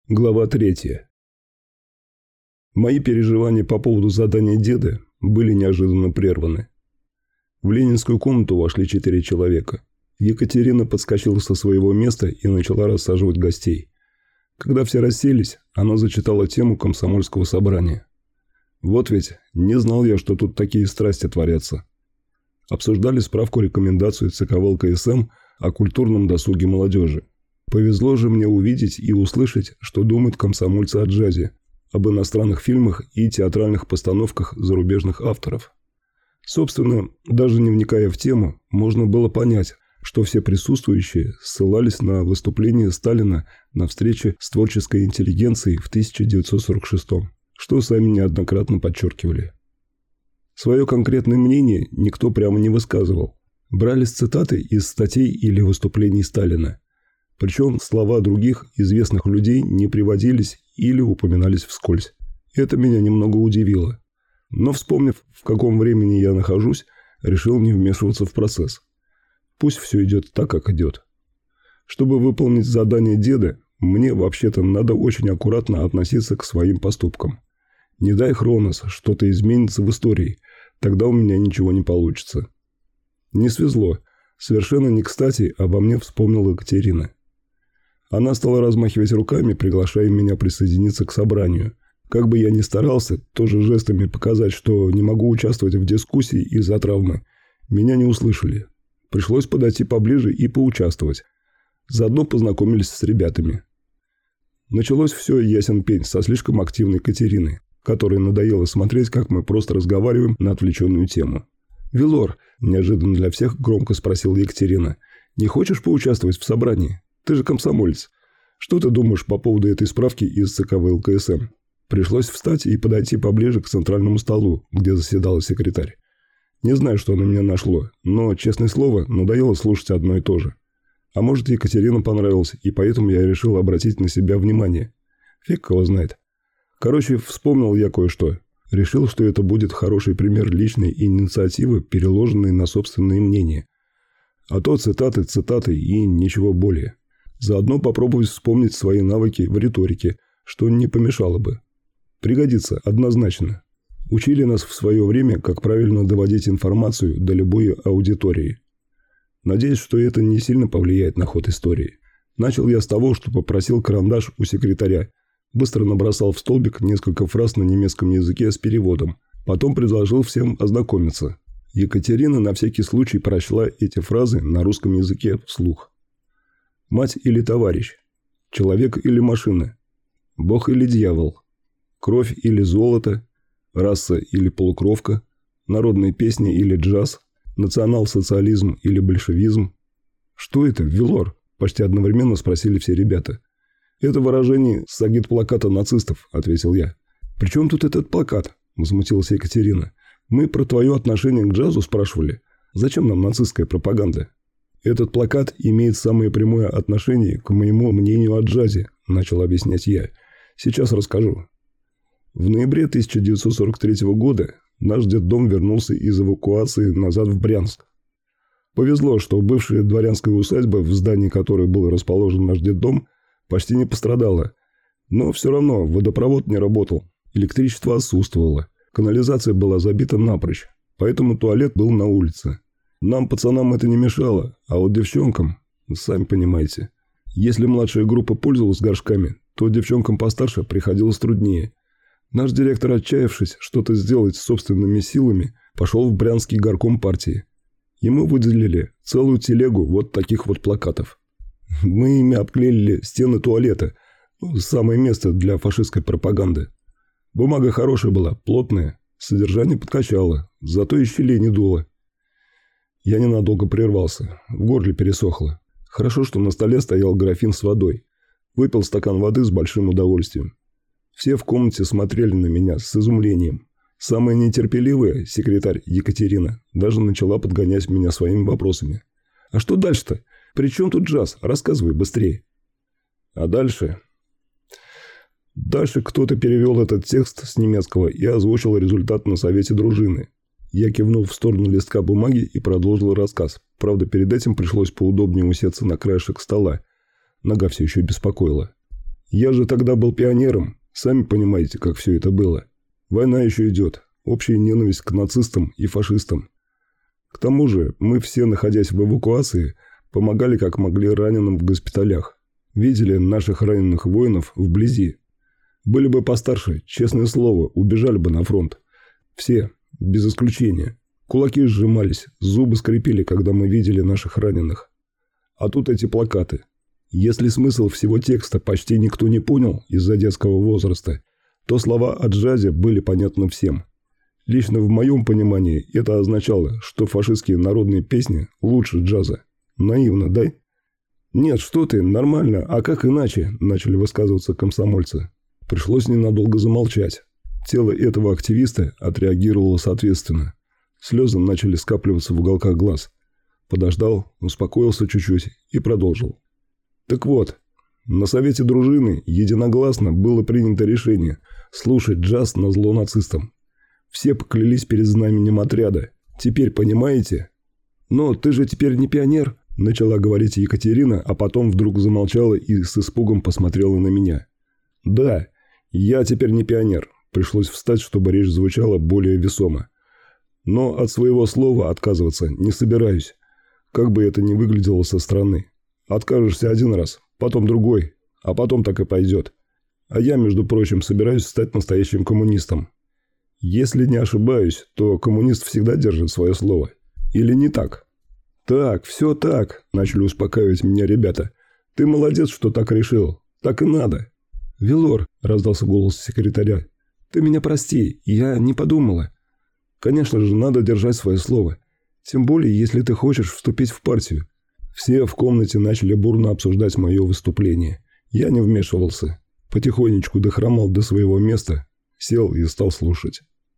Глава 3. Мои переживания по поводу задания деда были неожиданно прерваны. В ленинскую комнату вошли 4 человека. Екатерина подскочила со своего места и начала рассаживать гостей. Когда все расселись, она зачитала тему комсомольского собрания. Вот ведь не знал я, что тут такие страсти творятся. Обсуждали справку рекомендацию ЦК ВЛКСМ о культурном досуге молодежи. Повезло же мне увидеть и услышать, что думают комсомольцы о джазе, об иностранных фильмах и театральных постановках зарубежных авторов. Собственно, даже не вникая в тему, можно было понять, что все присутствующие ссылались на выступление Сталина на встрече с творческой интеллигенцией в 1946 что сами неоднократно подчеркивали. Свое конкретное мнение никто прямо не высказывал. Брались цитаты из статей или выступлений Сталина. Причем слова других известных людей не приводились или упоминались вскользь. Это меня немного удивило. Но, вспомнив, в каком времени я нахожусь, решил не вмешиваться в процесс. Пусть все идет так, как идет. Чтобы выполнить задание деда, мне вообще-то надо очень аккуратно относиться к своим поступкам. Не дай Хронос, что-то изменится в истории, тогда у меня ничего не получится. Не свезло. Совершенно не кстати обо мне вспомнила Екатерина. Она стала размахивать руками, приглашая меня присоединиться к собранию. Как бы я ни старался, тоже жестами показать, что не могу участвовать в дискуссии из-за травмы, меня не услышали. Пришлось подойти поближе и поучаствовать. Заодно познакомились с ребятами. Началось все ясен пень со слишком активной Катериной, которой надоело смотреть, как мы просто разговариваем на отвлеченную тему. «Вилор», – неожиданно для всех громко спросила Екатерина, – «не хочешь поучаствовать в собрании? Ты же комсомолец. Что ты думаешь по поводу этой справки из ЦК ВЛКСМ?» Пришлось встать и подойти поближе к центральному столу, где заседала секретарь. Не знаю, что на меня нашло, но, честное слово, надоело слушать одно и то же. А может, Екатерина понравилась, и поэтому я решил обратить на себя внимание. Фиг его знает. Короче, вспомнил я кое-что. Решил, что это будет хороший пример личной инициативы, переложенной на собственные мнения. А то цитаты и ничего более. Заодно попробовать вспомнить свои навыки в риторике, что не помешало бы. Пригодится однозначно. Учили нас в свое время, как правильно доводить информацию до любой аудитории. Надеюсь, что это не сильно повлияет на ход истории. Начал я с того, что попросил карандаш у секретаря. Быстро набросал в столбик несколько фраз на немецком языке с переводом. Потом предложил всем ознакомиться. Екатерина на всякий случай прочла эти фразы на русском языке вслух. Мать или товарищ? Человек или машина? Бог или дьявол? Кровь или золото? Раса или полукровка? Народные песни или джаз? Национал-социализм или большевизм? Что это, Вилор? Почти одновременно спросили все ребята. Это выражение с агитплаката нацистов, ответил я. При чем тут этот плакат? Возмутилась Екатерина. Мы про твое отношение к джазу спрашивали. Зачем нам нацистская пропаганда? Этот плакат имеет самое прямое отношение к моему мнению о джазе, начал объяснять я. Сейчас расскажу. В ноябре 1943 года наш детдом вернулся из эвакуации назад в Брянск. Повезло, что бывшая дворянская усадьба, в здании которой был расположен наш детдом, почти не пострадала. Но все равно водопровод не работал, электричество отсутствовало, канализация была забита напрочь, поэтому туалет был на улице. Нам, пацанам, это не мешало, а вот девчонкам, сами понимаете, если младшая группа пользовалась горшками, то девчонкам постарше приходилось труднее. Наш директор, отчаявшись что-то сделать собственными силами, пошел в Брянский горком партии. Ему выделили целую телегу вот таких вот плакатов. Мы ими обклеили стены туалета, самое место для фашистской пропаганды. Бумага хорошая была, плотная, содержание подкачало, зато и щелей не дуло. Я ненадолго прервался, в горле пересохло. Хорошо, что на столе стоял графин с водой. Выпил стакан воды с большим удовольствием. Все в комнате смотрели на меня с изумлением. Самая нетерпеливая, секретарь Екатерина, даже начала подгонять меня своими вопросами. «А что дальше-то? При чем тут джаз? Рассказывай быстрее». А дальше... Дальше кто-то перевел этот текст с немецкого и озвучил результат на совете дружины. Я кивнул в сторону листка бумаги и продолжил рассказ. Правда, перед этим пришлось поудобнее усеться на краешек стола. Нога все еще беспокоила. Я же тогда был пионером. Сами понимаете, как все это было. Война еще идет. Общая ненависть к нацистам и фашистам. К тому же мы все, находясь в эвакуации, помогали как могли раненым в госпиталях. Видели наших раненых воинов вблизи. Были бы постарше, честное слово, убежали бы на фронт. Все, без исключения. Кулаки сжимались, зубы скрипели, когда мы видели наших раненых. А тут эти плакаты. Если смысл всего текста почти никто не понял из-за детского возраста, то слова о джазе были понятны всем. Лично в моем понимании это означало, что фашистские народные песни лучше джаза. Наивно, да? «Нет, что ты, нормально, а как иначе?» – начали высказываться комсомольцы. Пришлось ненадолго замолчать. Тело этого активиста отреагировало соответственно. Слезы начали скапливаться в уголках глаз. Подождал, успокоился чуть-чуть и продолжил. Так вот, на совете дружины единогласно было принято решение слушать джаз назло нацистам. Все поклялись перед знаменем отряда. Теперь понимаете? Но ты же теперь не пионер, начала говорить Екатерина, а потом вдруг замолчала и с испугом посмотрела на меня. Да, я теперь не пионер. Пришлось встать, чтобы речь звучала более весомо. Но от своего слова отказываться не собираюсь. Как бы это ни выглядело со стороны. Откажешься один раз, потом другой, а потом так и пойдет. А я, между прочим, собираюсь стать настоящим коммунистом. Если не ошибаюсь, то коммунист всегда держит свое слово. Или не так? Так, все так, начали успокаивать меня ребята. Ты молодец, что так решил. Так и надо. Велор, раздался голос секретаря. Ты меня прости, я не подумала. Конечно же, надо держать свое слово. Тем более, если ты хочешь вступить в партию. Все в комнате начали бурно обсуждать мое выступление. Я не вмешивался. Потихонечку дохромал до своего места, сел и стал слушать.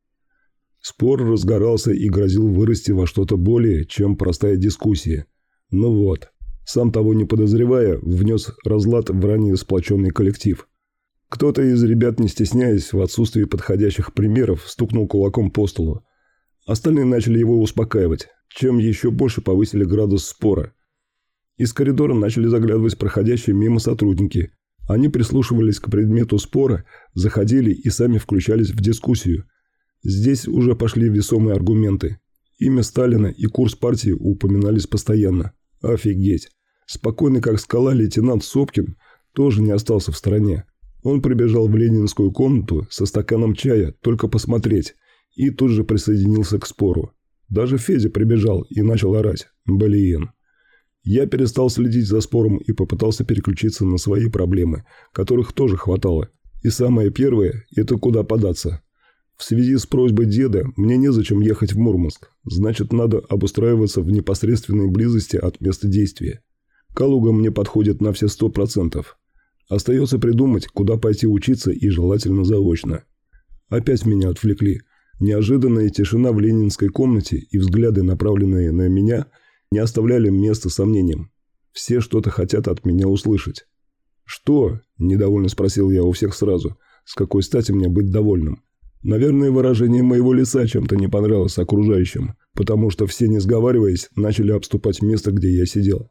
Спор разгорался и грозил вырасти во что-то более, чем простая дискуссия. Ну вот, сам того не подозревая, внес разлад в ранее сплоченный коллектив. Кто-то из ребят, не стесняясь, в отсутствии подходящих примеров, стукнул кулаком по столу. Остальные начали его успокаивать, чем еще больше повысили градус спора. Из коридора начали заглядывать проходящие мимо сотрудники. Они прислушивались к предмету спора, заходили и сами включались в дискуссию. Здесь уже пошли весомые аргументы. Имя Сталина и курс партии упоминались постоянно. Офигеть! Спокойный как скала лейтенант Сопкин тоже не остался в стороне. Он прибежал в ленинскую комнату со стаканом чая только посмотреть и тут же присоединился к спору. Даже Федя прибежал и начал орать. Блин. Я перестал следить за спором и попытался переключиться на свои проблемы, которых тоже хватало. И самое первое – это куда податься. В связи с просьбой деда мне незачем ехать в Мурманск, значит, надо обустраиваться в непосредственной близости от места действия. Калуга мне подходит на все 100%. Остается придумать, куда пойти учиться и желательно заочно. Опять меня отвлекли. Неожиданная тишина в ленинской комнате и взгляды, направленные на меня, не оставляли места сомнениям. Все что-то хотят от меня услышать. «Что?» – недовольно спросил я у всех сразу. «С какой стати мне быть довольным?» Наверное, выражение моего лица чем-то не понравилось окружающим, потому что все, не сговариваясь, начали обступать место, где я сидел.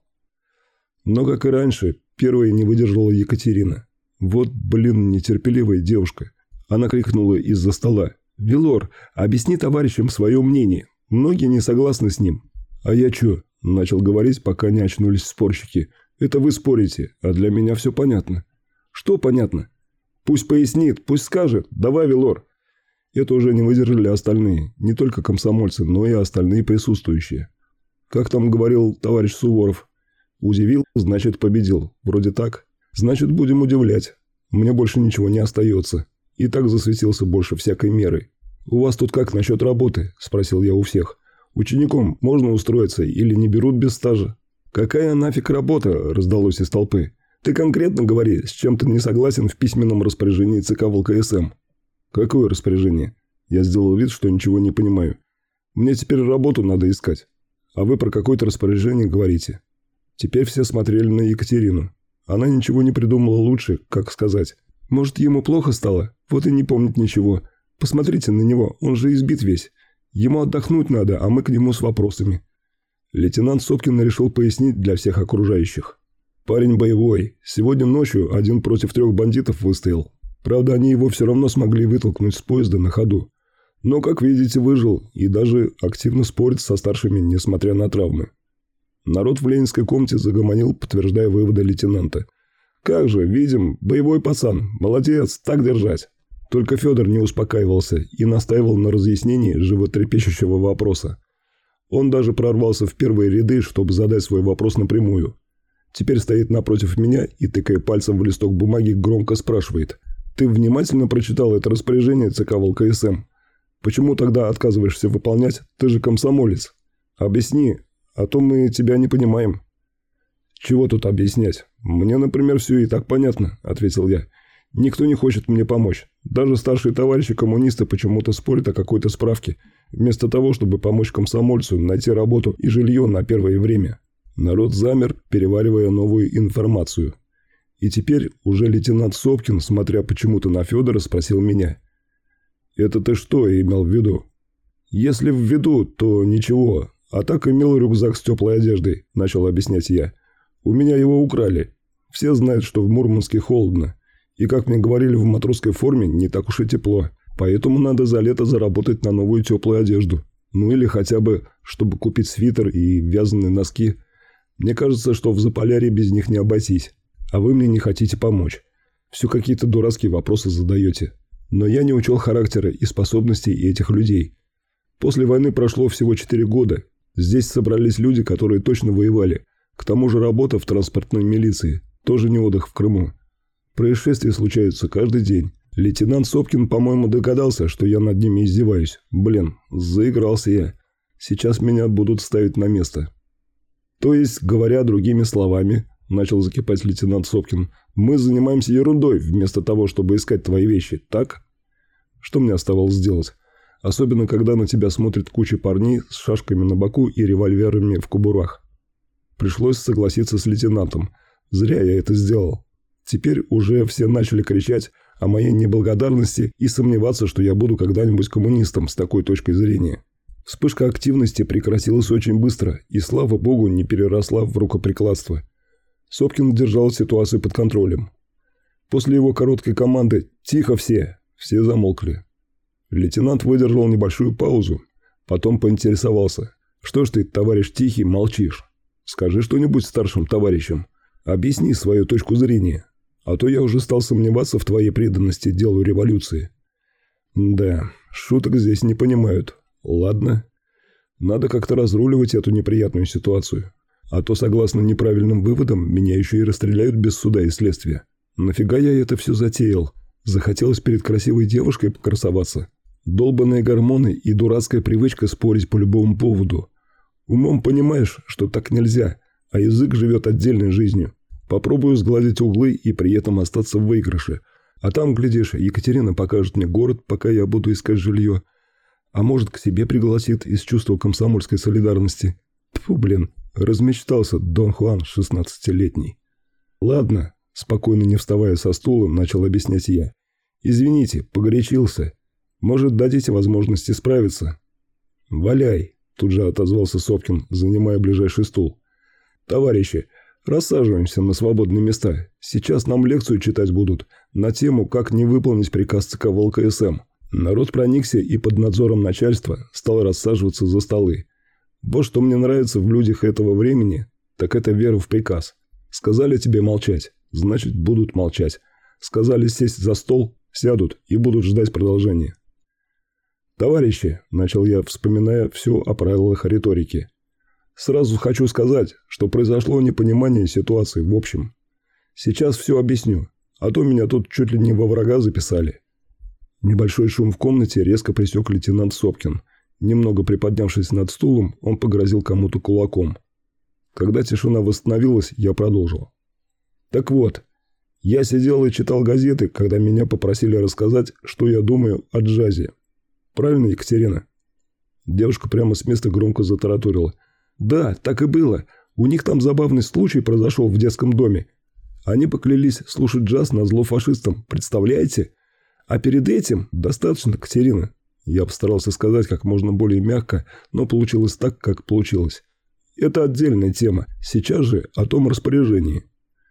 Но, как и раньше, первой не выдержала Екатерина. Вот, блин, нетерпеливая девушка. Она крикнула из-за стола. «Велор, объясни товарищам свое мнение. Многие не согласны с ним». «А я чё?» – начал говорить, пока не очнулись спорщики. «Это вы спорите, а для меня все понятно». «Что понятно?» «Пусть пояснит, пусть скажет. Давай, Велор». Это уже не выдержали остальные, не только комсомольцы, но и остальные присутствующие. Как там говорил товарищ Суворов? Удивил, значит победил. Вроде так. Значит, будем удивлять. Мне больше ничего не остается. И так засветился больше всякой меры. «У вас тут как насчет работы?» – спросил я у всех. «Учеником можно устроиться или не берут без стажа?» «Какая нафиг работа?» – раздалось из толпы. «Ты конкретно говори, с чем ты не согласен в письменном распоряжении ЦК ВЛКСМ». «Какое распоряжение?» Я сделал вид, что ничего не понимаю. «Мне теперь работу надо искать. А вы про какое-то распоряжение говорите». Теперь все смотрели на Екатерину. Она ничего не придумала лучше, как сказать. «Может, ему плохо стало? Вот и не помнит ничего. Посмотрите на него, он же избит весь. Ему отдохнуть надо, а мы к нему с вопросами». Лейтенант Сопкин решил пояснить для всех окружающих. Парень боевой. Сегодня ночью 1 против 3 бандитов выстоял. Правда, они его все равно смогли вытолкнуть с поезда на ходу. Но, как видите, выжил и даже активно спорит со старшими, несмотря на травмы. Народ в ленинской комнате загомонил, подтверждая выводы лейтенанта. «Как же, видим, боевой пацан. Молодец, так держать». Только Федор не успокаивался и настаивал на разъяснении животрепещущего вопроса. Он даже прорвался в первые ряды, чтобы задать свой вопрос напрямую. Теперь стоит напротив меня и, тыкая пальцем в листок бумаги, громко спрашивает. «Ты внимательно прочитал это распоряжение ЦК ВЛКСМ? Почему тогда отказываешься выполнять? Ты же комсомолец. Объясни, а то мы тебя не понимаем». «Чего тут объяснять? Мне, например, все и так понятно», – ответил я. «Никто не хочет мне помочь. Даже старшие товарищи-коммунисты почему-то спорят о какой-то справке, вместо того, чтобы помочь комсомольцу найти работу и жилье на первое время». Народ замер, переваривая новую информацию. И теперь уже лейтенант Сопкин, смотря почему-то на Федора, спросил меня. «Это ты что имел в виду?» «Если в виду, то ничего. А так имел рюкзак с теплой одеждой», – начал объяснять я. «У меня его украли. Все знают, что в Мурманске холодно. И, как мне говорили, в матросской форме не так уж и тепло. Поэтому надо за лето заработать на новую теплую одежду. Ну или хотя бы, чтобы купить свитер и вязаные носки. Мне кажется, что в Заполярье без них не обойтись. А вы мне не хотите помочь. Все какие-то дурацкие вопросы задаете. Но я не учел характера и способностей этих людей. После войны прошло всего 4 года. Здесь собрались люди, которые точно воевали. К тому же работа в транспортной милиции. Тоже не отдых в Крыму. Происшествия случаются каждый день. Лейтенант Сопкин, по-моему, догадался, что я над ними издеваюсь. Блин, заигрался я. Сейчас меня будут ставить на место. То есть, говоря другими словами, начал закипать лейтенант Сопкин, мы занимаемся ерундой, вместо того, чтобы искать твои вещи, так? Что мне оставалось делать? Особенно, когда на тебя смотрит куча парней с шашками на боку и револьверами в кобурах. Пришлось согласиться с лейтенантом. Зря я это сделал. Теперь уже все начали кричать о моей неблагодарности и сомневаться, что я буду когда-нибудь коммунистом с такой точкой зрения. Вспышка активности прекратилась очень быстро и, слава богу, не переросла в рукоприкладство. Сопкин держал ситуацию под контролем. После его короткой команды «Тихо все!» все замолкли. Лейтенант выдержал небольшую паузу, потом поинтересовался. «Что ж ты, товарищ Тихий, молчишь? Скажи что-нибудь старшим товарищам. Объясни свою точку зрения, а то я уже стал сомневаться в твоей преданности делу революции». Да, шуток здесь не понимают. Ладно. Надо как-то разруливать эту неприятную ситуацию. А то, согласно неправильным выводам, меня еще и расстреляют без суда и следствия. Нафига я это все затеял? Захотелось перед красивой девушкой покрасоваться. Долбаные гормоны и дурацкая привычка спорить по любому поводу. Умом понимаешь, что так нельзя, а язык живет отдельной жизнью. Попробую сгладить углы и при этом остаться в выигрыше. А там, глядишь, Екатерина покажет мне город, пока я буду искать жилье. А может, к себе пригласит из чувства комсомольской солидарности. Тьфу, блин, размечтался Дон Хуан 16-летний. Ладно, спокойно не вставая со стула, начал объяснять я. Извините, погорячился. Может, дадите возможность исправиться? Валяй, тут же отозвался Сопкин, занимая ближайший стул. Товарищи, рассаживаемся на свободные места. Сейчас нам лекцию читать будут на тему, как не выполнить приказ ЦК ВЛКСМ. Народ проникся и под надзором начальства стал рассаживаться за столы. Вот что мне нравится в людях этого времени, так это вера в приказ. Сказали тебе молчать, значит будут молчать. Сказали сесть за стол, сядут и будут ждать продолжения. «Товарищи», – начал я, вспоминая все о правилах риторики, – «сразу хочу сказать, что произошло непонимание ситуации в общем. Сейчас все объясню, а то меня тут чуть ли не во врага записали». Небольшой шум в комнате резко пресек лейтенант Сопкин. Немного приподнявшись над стулом, он погрозил кому-то кулаком. Когда тишина восстановилась, я продолжил. «Так вот, я сидел и читал газеты, когда меня попросили рассказать, что я думаю о джазе. Правильно, Екатерина?» Девушка прямо с места громко затараторила. «Да, так и было. У них там забавный случай произошел в детском доме. Они поклялись слушать джаз назло фашистам. Представляете? А перед этим достаточно, Катерина». Я постарался сказать как можно более мягко, но получилось так, как получилось. Это отдельная тема. Сейчас же о том распоряжении.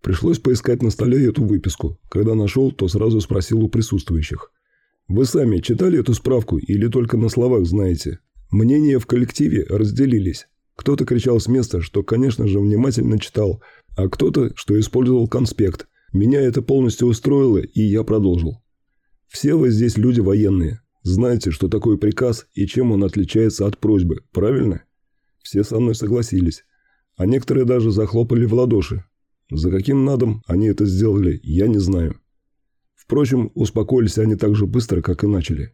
Пришлось поискать на столе эту выписку. Когда нашел, то сразу спросил у присутствующих. «Вы сами читали эту справку или только на словах знаете?» Мнения в коллективе разделились. Кто-то кричал с места, что, конечно же, внимательно читал, а кто-то, что использовал конспект. Меня это полностью устроило, и я продолжил. «Все вы здесь люди военные. Знаете, что такое приказ и чем он отличается от просьбы, правильно?» Все со мной согласились, а некоторые даже захлопали в ладоши. За каким надом они это сделали, я не знаю. Впрочем, успокоились они так же быстро, как и начали.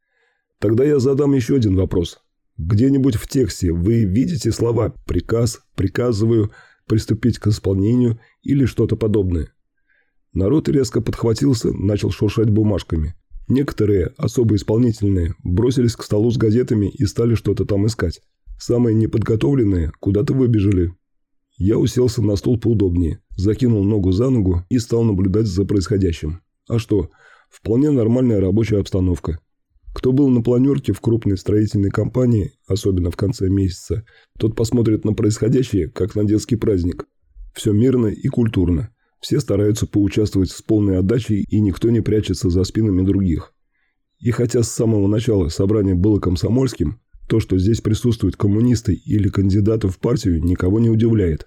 Тогда я задам еще один вопрос. Где-нибудь в тексте вы видите слова «приказ», «приказываю», «приступить к исполнению» или что-то подобное? Народ резко подхватился, начал шуршать бумажками. Некоторые, особо исполнительные, бросились к столу с газетами и стали что-то там искать. Самые неподготовленные куда-то выбежали. Я уселся на стул поудобнее, закинул ногу за ногу и стал наблюдать за происходящим. А что? Вполне нормальная рабочая обстановка. Кто был на планерке в крупной строительной компании, особенно в конце месяца, тот посмотрит на происходящее, как на детский праздник. Все мирно и культурно. Все стараются поучаствовать с полной отдачей, и никто не прячется за спинами других. И хотя с самого начала собрание было комсомольским, то, что здесь присутствуют коммунисты или кандидаты в партию, никого не удивляет.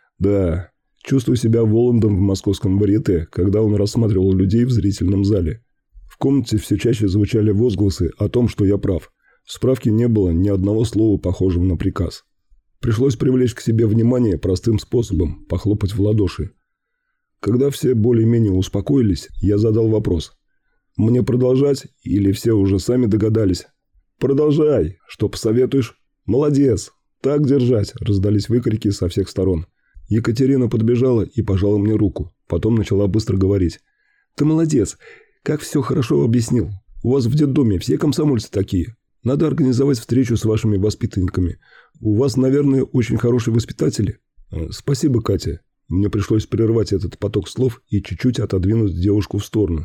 Да, чувствую себя Воландом в московском варьете, когда он рассматривал людей в зрительном зале. В комнате все чаще звучали возгласы о том, что я прав. В справке не было ни одного слова, похожего на приказ. Пришлось привлечь к себе внимание простым способом – похлопать в ладоши. Когда все более-менее успокоились, я задал вопрос. Мне продолжать или все уже сами догадались? «Продолжай. Что посоветуешь?» «Молодец. Так держать», – раздались выкрики со всех сторон. Екатерина подбежала и пожала мне руку. Потом начала быстро говорить. «Ты молодец. Как все хорошо объяснил. У вас в детдоме все комсомольцы такие. Надо организовать встречу с вашими воспитанниками. У вас, наверное, очень хорошие воспитатели». «Спасибо, Катя». Мне пришлось прервать этот поток слов и чуть-чуть отодвинуть девушку в сторону.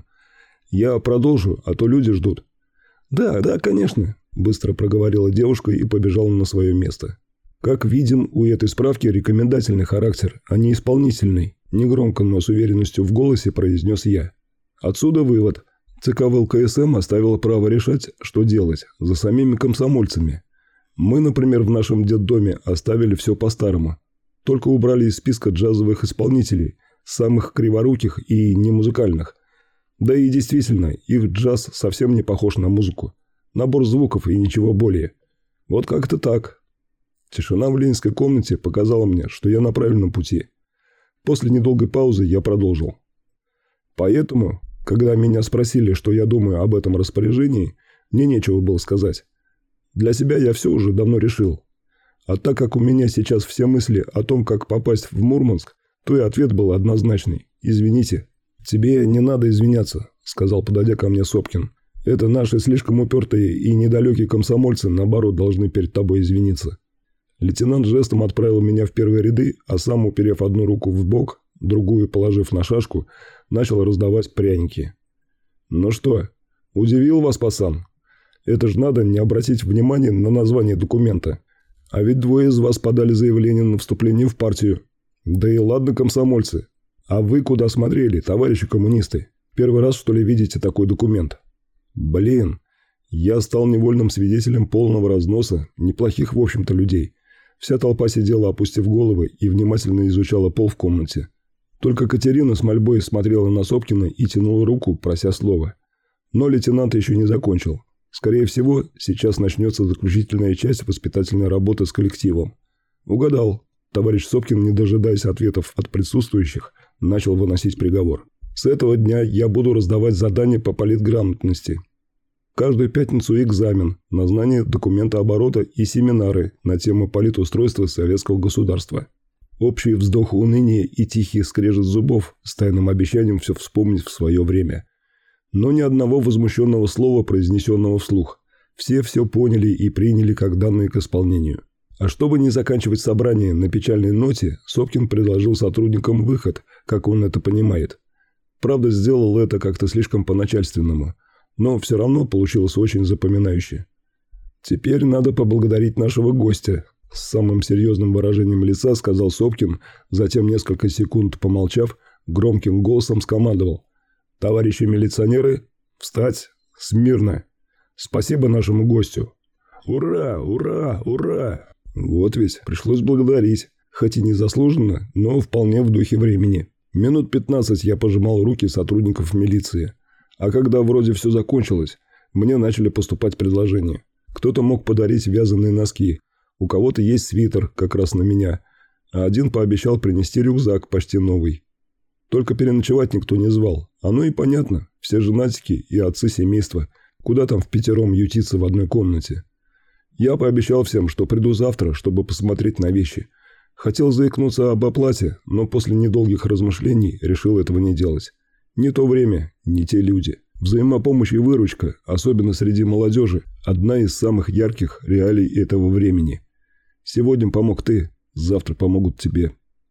«Я продолжу, а то люди ждут». «Да, конечно», – быстро проговорила девушка и побежала на свое место. «Как видим, у этой справки рекомендательный характер, а не исполнительный», – негромко, но с уверенностью в голосе произнес я. Отсюда вывод. ЦК ВЛКСМ оставила право решать, что делать, за самими комсомольцами. Мы, например, в нашем детдоме оставили все по-старому. Только убрали из списка джазовых исполнителей, самых криворуких и немузыкальных. Да и действительно, их джаз совсем не похож на музыку. Набор звуков и ничего более. Вот как-то так. Тишина в ленинской комнате показала мне, что я на правильном пути. После недолгой паузы я продолжил. Поэтому, когда меня спросили, что я думаю об этом распоряжении, мне нечего было сказать. Для себя я все уже давно решил. А так как у меня сейчас все мысли о том, как попасть в Мурманск, то и ответ был однозначный. Извините. «Тебе не надо извиняться», – сказал, подойдя ко мне Сопкин. «Это наши слишком упертые и недалекие комсомольцы, наоборот, должны перед тобой извиниться». Лейтенант жестом отправил меня в первые ряды, а сам, уперев одну руку в бок, другую положив на шашку, начал раздавать пряники. «Ну что, удивил вас, пацан? Это ж надо не обратить внимания на название документа. А ведь двое из вас подали заявление на вступление в партию. Да и ладно, комсомольцы. А вы куда смотрели, товарищи коммунисты? Первый раз, что ли, видите такой документ?» Блин, я стал невольным свидетелем полного разноса неплохих, в общем-то, людей. Вся толпа сидела, опустив головы, и внимательно изучала пол в комнате. Только Катерина с мольбой смотрела на Сопкина и тянула руку, прося слова. Но лейтенант еще не закончил. Скорее всего, сейчас начнется заключительная часть воспитательной работы с коллективом. Угадал. Товарищ Сопкин, не дожидаясь ответов от присутствующих, начал выносить приговор. С этого дня я буду раздавать задания по политграмотности. Каждую пятницу экзамен на знание документа оборота и семинары на тему политустройства советского государства. Общий вздох уныния и тихий скрежет зубов с тайным обещанием все вспомнить в свое время. Но ни одного возмущенного слова, произнесенного вслух. Все поняли и приняли как данные к исполнению. А чтобы не заканчивать собрание на печальной ноте, Сопкин предложил сотрудникам выход, как он это понимает. Правда, сделал это как-то слишком по-начальственному, но все равно получилось очень запоминающе. «Теперь надо поблагодарить нашего гостя», – С самым серьезным выражением лица сказал Сопкин, затем, несколько секунд помолчав, громким голосом скомандовал: «Товарищи милиционеры, встать! Смирно! Спасибо нашему гостю!» «Ура! Ура! Ура!» Вот ведь пришлось благодарить, хоть и незаслуженно, но вполне в духе времени. Минут 15 я пожимал руки сотрудников милиции, а когда вроде все закончилось, мне начали поступать предложения. Кто-то мог подарить вязаные носки, у кого-то есть свитер как раз на меня, а один пообещал принести рюкзак почти новый. Только переночевать никто не звал. Оно и понятно, все женатики и отцы семейства, куда там впятером ютиться в одной комнате. Я пообещал всем, что приду завтра, чтобы посмотреть на вещи. Хотел заикнуться об оплате, но после недолгих размышлений решил этого не делать. Не то время, не те люди. Взаимопомощь и выручка, особенно среди молодежи, одна из самых ярких реалий этого времени. Сегодня помог ты, завтра помогут тебе.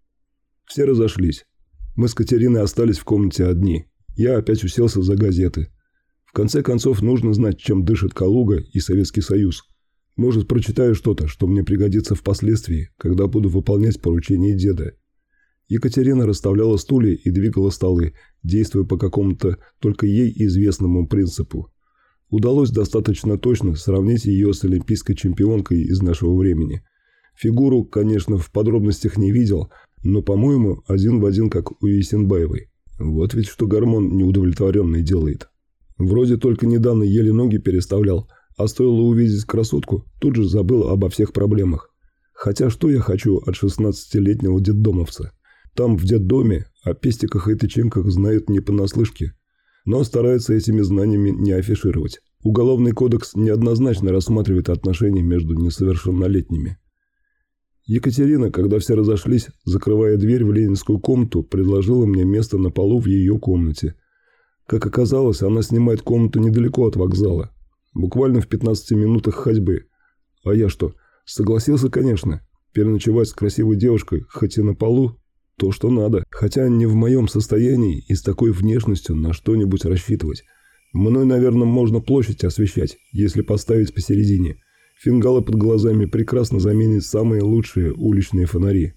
Все разошлись. Мы с Катериной остались в комнате одни. Я опять уселся за газеты. В конце концов, нужно знать, чем дышит Калуга и Советский Союз. Может, прочитаю что-то, что мне пригодится впоследствии, когда буду выполнять поручения деда. Екатерина расставляла стулья и двигала столы, действуя по какому-то только ей известному принципу. Удалось достаточно точно сравнить ее с олимпийской чемпионкой из нашего времени. Фигуру, конечно, в подробностях не видел, но, по-моему, один в один, как у Есенбаевой. Вот ведь что гормон неудовлетворенный делает. Вроде только недавно еле ноги переставлял, а стоило увидеть красотку, тут же забыл обо всех проблемах. Хотя что я хочу от 16-летнего детдомовца? Там, в детдоме, о пестиках и тычинках знают не понаслышке, но стараются этими знаниями не афишировать. Уголовный кодекс неоднозначно рассматривает отношения между несовершеннолетними. Екатерина, когда все разошлись, закрывая дверь в ленинскую комнату, предложила мне место на полу в ее комнате. Как оказалось, она снимает комнату недалеко от вокзала, буквально в 15 минутах ходьбы. А я что, согласился, конечно, переночевать с красивой девушкой, хоть и на полу, то, что надо. Хотя не в моем состоянии и с такой внешностью на что-нибудь рассчитывать. Мной, наверное, можно площадь освещать, если поставить посередине. Фингалы под глазами прекрасно заменят самые лучшие уличные фонари.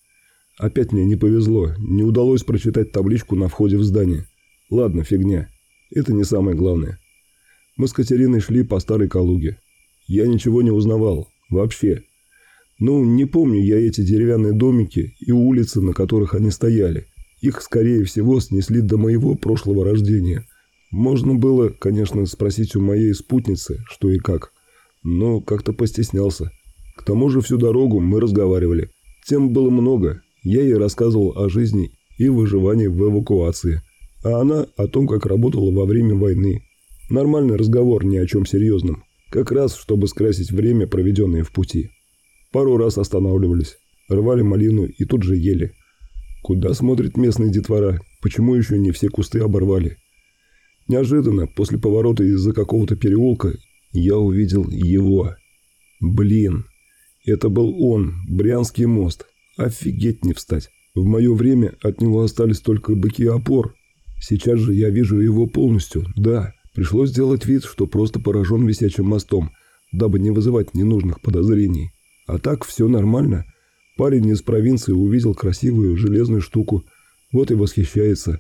Опять мне не повезло, не удалось прочитать табличку на входе в здание. Ладно, фигня. Это не самое главное. Мы с Катериной шли по старой Калуге. Я ничего не узнавал. Вообще. Ну, не помню я эти деревянные домики и улицы, на которых они стояли. Их, скорее всего, снесли до моего прошлого рождения. Можно было, конечно, спросить у моей спутницы, что и как. Но как-то постеснялся. К тому же всю дорогу мы разговаривали. Тем было много. Я ей рассказывал о жизни и выживании в эвакуации. А она о том, как работала во время войны. Нормальный разговор ни о чем серьезном. Как раз, чтобы скрасить время, проведенное в пути. Пару раз останавливались, рвали малину и тут же ели. Куда смотрит местная детвора? Почему еще не все кусты оборвали? Неожиданно, после поворота из-за какого-то переулка, я увидел его. Блин, это был он, Брянский мост. Офигеть не встать. В мое время от него остались только быки опор. Сейчас же я вижу его полностью, да. Пришлось сделать вид, что просто поражен висячим мостом, дабы не вызывать ненужных подозрений. А так все нормально. Парень из провинции увидел красивую железную штуку, вот и восхищается.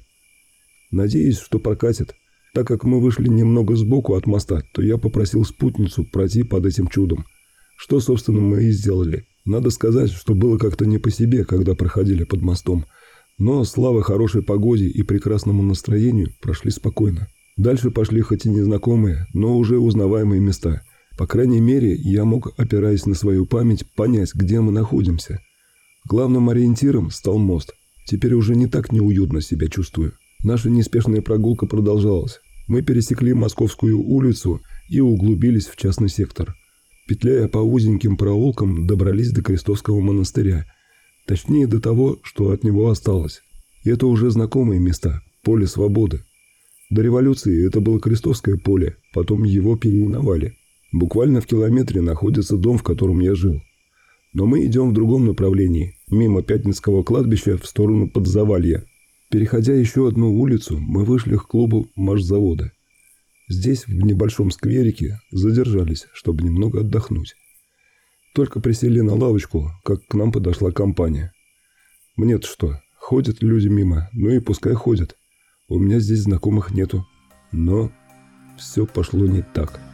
Надеюсь, что прокатит. Так как мы вышли немного сбоку от моста, то я попросил спутницу пройти под этим чудом. Что, собственно, мы и сделали. Надо сказать, что было как-то не по себе, когда проходили под мостом. Но, слава хорошей погоде и прекрасному настроению, прошли спокойно. Дальше пошли хоть и незнакомые, но уже узнаваемые места. По крайней мере, я мог, опираясь на свою память, понять, где мы находимся. Главным ориентиром стал мост. Теперь уже не так неуютно себя чувствую. Наша неспешная прогулка продолжалась. Мы пересекли Московскую улицу и углубились в частный сектор. Петляя по узеньким проулкам, добрались до Крестовского монастыря. Точнее, до того, что от него осталось. И это уже знакомые места, поле свободы. До революции это было Крестовское поле, потом его переименовали. Буквально в километре находится дом, в котором я жил. Но мы идем в другом направлении, мимо Пятницкого кладбища в сторону Подзавалья. Переходя еще одну улицу, мы вышли к клубу машзавода. Здесь, в небольшом скверике, задержались, чтобы немного отдохнуть. Только присели на лавочку, как к нам подошла компания. Мне-то что, ходят люди мимо, ну и пускай ходят. У меня здесь знакомых нету. Но все пошло не так.